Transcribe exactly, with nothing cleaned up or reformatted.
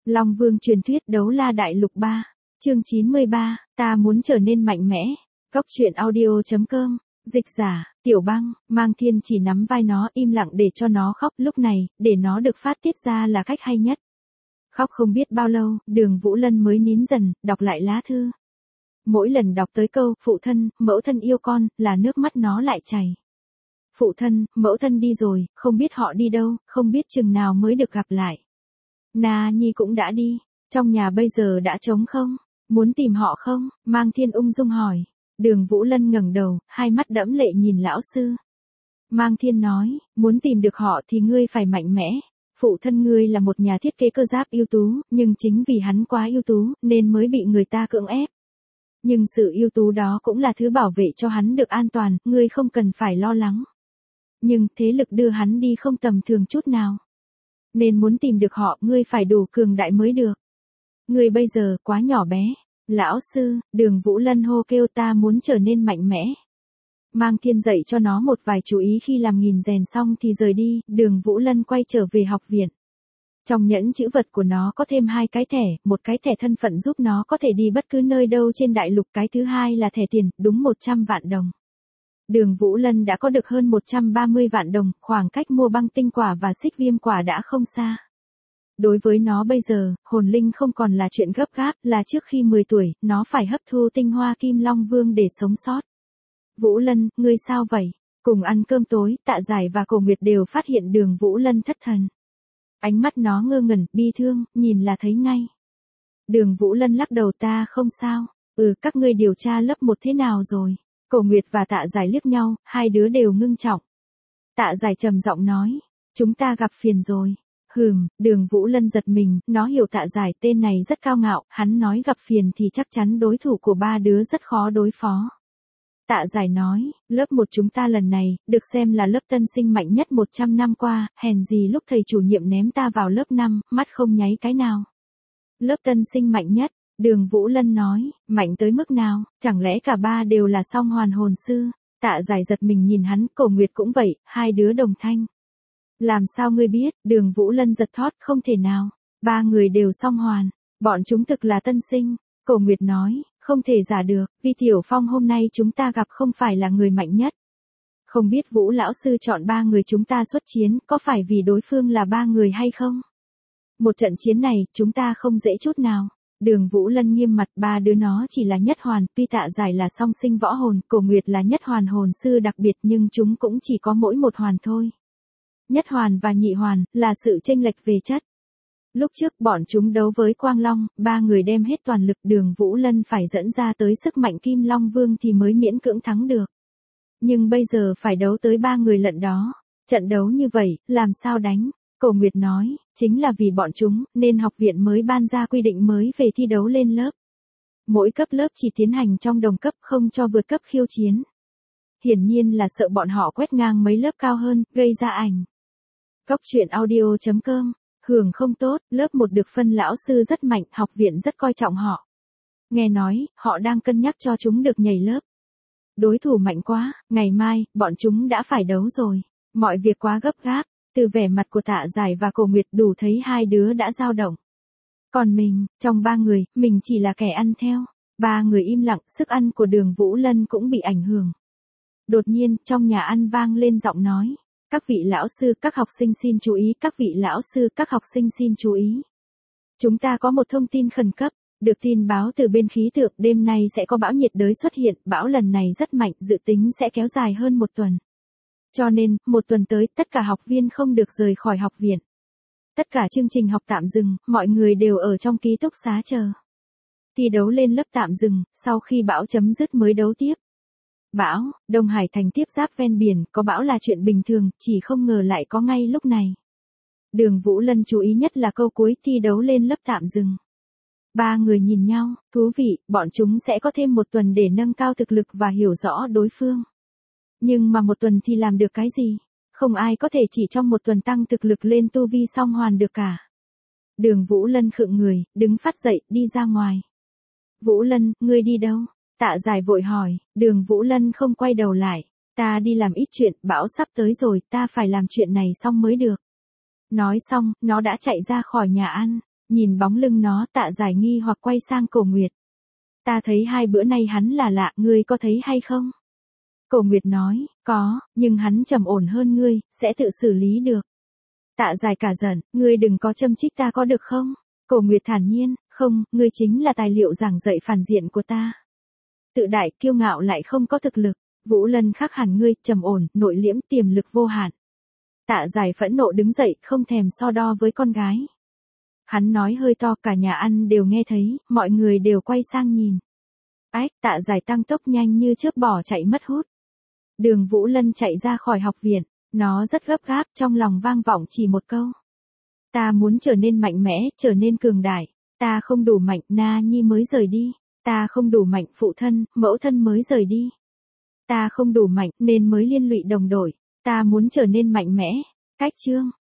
Long Vương truyền thuyết đấu la đại lục ba, chương chín mươi ba, ta muốn trở nên mạnh mẽ. Góc truyện audio chấm com, dịch giả, Tiểu Băng, Mang Thiên chỉ nắm vai nó im lặng để cho nó khóc, lúc này, để nó được phát tiết ra là cách hay nhất. Khóc không biết bao lâu, Đường Vũ Lân mới nín dần, đọc lại lá thư. Mỗi lần đọc tới câu, phụ thân, mẫu thân yêu con, là nước mắt nó lại chảy. Phụ thân, mẫu thân đi rồi, không biết họ đi đâu, không biết chừng nào mới được gặp lại. Na Nhi cũng đã đi, trong nhà bây giờ đã trống không, muốn tìm họ không? Mang Thiên ung dung hỏi. Đường Vũ Lân ngẩng đầu, hai mắt đẫm lệ nhìn lão sư. Mang Thiên nói, muốn tìm được họ thì ngươi phải mạnh mẽ. Phụ thân ngươi là một nhà thiết kế cơ giáp ưu tú, nhưng chính vì hắn quá ưu tú, nên mới bị người ta cưỡng ép. Nhưng sự ưu tú đó cũng là thứ bảo vệ cho hắn được an toàn, ngươi không cần phải lo lắng. Nhưng thế lực đưa hắn đi không tầm thường chút nào. Nên muốn tìm được họ, ngươi phải đủ cường đại mới được. Ngươi bây giờ quá nhỏ bé. Lão sư, Đường Vũ Lân hô kêu, ta muốn trở nên mạnh mẽ. Mang Thiên dạy cho nó một vài chú ý khi làm nghìn rèn xong thì rời đi, Đường Vũ Lân quay trở về học viện. Trong nhẫn chữ vật của nó có thêm hai cái thẻ, một cái thẻ thân phận giúp nó có thể đi bất cứ nơi đâu trên đại lục, cái thứ hai là thẻ tiền, đúng một trăm vạn đồng. Đường Vũ Lân đã có được hơn một trăm ba mươi vạn đồng, khoảng cách mua băng tinh quả và xích viêm quả đã không xa. Đối với nó bây giờ, hồn linh không còn là chuyện gấp gáp, là trước khi mười tuổi, nó phải hấp thu tinh hoa Kim Long Vương để sống sót. Vũ Lân, ngươi sao vậy? Cùng ăn cơm tối, Tạ Giải và Cổ Nguyệt đều phát hiện Đường Vũ Lân thất thần. Ánh mắt nó ngơ ngẩn, bi thương, nhìn là thấy ngay. Đường Vũ Lân lắc đầu, ta không sao. Ừ, các ngươi điều tra lớp một thế nào rồi? Cổ Nguyệt và Tạ Giải liếc nhau, hai đứa đều ngưng trọng. Tạ Giải trầm giọng nói, chúng ta gặp phiền rồi. Hừm, Đường Vũ Lân giật mình, nó hiểu Tạ Giải tên này rất cao ngạo, hắn nói gặp phiền thì chắc chắn đối thủ của ba đứa rất khó đối phó. Tạ Giải nói, lớp một chúng ta lần này, được xem là lớp tân sinh mạnh nhất một trăm năm qua, hèn gì lúc thầy chủ nhiệm ném ta vào lớp năm, mắt không nháy cái nào. Lớp tân sinh mạnh nhất, Đường Vũ Lân nói, mạnh tới mức nào, chẳng lẽ cả ba đều là song hoàn hồn sư? Tạ Giải giật mình nhìn hắn, Cổ Nguyệt cũng vậy, hai đứa đồng thanh. Làm sao ngươi biết? Đường Vũ Lân giật thót, không thể nào. Ba người đều song hoàn. Bọn chúng thực là tân sinh. Cổ Nguyệt nói, không thể giả được, vì Tiểu Phong hôm nay chúng ta gặp không phải là người mạnh nhất. Không biết Vũ lão sư chọn ba người chúng ta xuất chiến, có phải vì đối phương là ba người hay không? Một trận chiến này, chúng ta không dễ chút nào. Đường Vũ Lân nghiêm mặt, ba đứa nó chỉ là nhất hoàn, tuy Tạ Giải là song sinh võ hồn, Cổ Nguyệt là nhất hoàn hồn sư đặc biệt, nhưng chúng cũng chỉ có mỗi một hoàn thôi. Nhất hoàn và nhị hoàn, là sự chênh lệch về chất. Lúc trước bọn chúng đấu với Quang Long, ba người đem hết toàn lực, Đường Vũ Lân phải dẫn ra tới sức mạnh Kim Long Vương thì mới miễn cưỡng thắng được. Nhưng bây giờ phải đấu tới ba người lận đó. Trận đấu như vậy, làm sao đánh? Cổ Nguyệt nói, chính là vì bọn chúng, nên học viện mới ban ra quy định mới về thi đấu lên lớp. Mỗi cấp lớp chỉ tiến hành trong đồng cấp, không cho vượt cấp khiêu chiến. Hiển nhiên là sợ bọn họ quét ngang mấy lớp cao hơn, gây ra ảnh. Góc truyện audio chấm com, hưởng không tốt, lớp một được phân lão sư rất mạnh, học viện rất coi trọng họ. Nghe nói, họ đang cân nhắc cho chúng được nhảy lớp. Đối thủ mạnh quá, ngày mai, bọn chúng đã phải đấu rồi. Mọi việc quá gấp gáp, từ vẻ mặt của Tạ Giải và Cổ Nguyệt đủ thấy hai đứa đã dao động. Còn mình, trong ba người, mình chỉ là kẻ ăn theo. Ba người im lặng, sức ăn của Đường Vũ Lân cũng bị ảnh hưởng. Đột nhiên, trong nhà ăn vang lên giọng nói. Các vị lão sư, các học sinh xin chú ý, các vị lão sư, các học sinh xin chú ý. Chúng ta có một thông tin khẩn cấp, được tin báo từ bên khí tượng, đêm nay sẽ có bão nhiệt đới xuất hiện, bão lần này rất mạnh, dự tính sẽ kéo dài hơn một tuần. Cho nên, một tuần tới, tất cả học viên không được rời khỏi học viện. Tất cả chương trình học tạm dừng, mọi người đều ở trong ký túc xá chờ. Thi đấu lên lớp tạm dừng, sau khi bão chấm dứt mới đấu tiếp. Bão, Đông Hải thành tiếp giáp ven biển, có bão là chuyện bình thường, chỉ không ngờ lại có ngay lúc này. Đường Vũ Lân chú ý nhất là câu cuối, thi đấu lên lớp tạm dừng. Ba người nhìn nhau, thú vị, bọn chúng sẽ có thêm một tuần để nâng cao thực lực và hiểu rõ đối phương. Nhưng mà một tuần thì làm được cái gì? Không ai có thể chỉ trong một tuần tăng thực lực lên tu vi song hoàn được cả. Đường Vũ Lân khựng người, đứng phát dậy, đi ra ngoài. Vũ Lân, ngươi đi đâu? Tạ Giải vội hỏi, Đường Vũ Lân không quay đầu lại. Ta đi làm ít chuyện, bão sắp tới rồi, ta phải làm chuyện này xong mới được. Nói xong, nó đã chạy ra khỏi nhà ăn. Nhìn bóng lưng nó, Tạ Giải nghi hoặc quay sang Cổ Nguyệt. Ta thấy hai bữa nay hắn là lạ, ngươi có thấy hay không? Cổ Nguyệt nói, có, nhưng hắn trầm ổn hơn ngươi, sẽ tự xử lý được. Tạ Giải cả giận, ngươi đừng có châm chích ta có được không? Cổ Nguyệt thản nhiên, không, ngươi chính là tài liệu giảng dạy phản diện của ta. Tự đại, kiêu ngạo lại không có thực lực. Vũ Lân khác hẳn ngươi, trầm ổn, nội liễm, tiềm lực vô hạn. Tạ Giải phẫn nộ đứng dậy, không thèm so đo với con gái. Hắn nói hơi to, cả nhà ăn đều nghe thấy, mọi người đều quay sang nhìn. Ách, Tạ Giải tăng tốc nhanh như chớp bỏ chạy mất hút. Đường Vũ Lân chạy ra khỏi học viện, nó rất gấp gáp, trong lòng vang vọng chỉ một câu. Ta muốn trở nên mạnh mẽ, trở nên cường đại. Ta không đủ mạnh, Na Nhi mới rời đi. Ta không đủ mạnh, phụ thân, mẫu thân mới rời đi. Ta không đủ mạnh, nên mới liên lụy đồng đội. Ta muốn trở nên mạnh mẽ. Cách chương.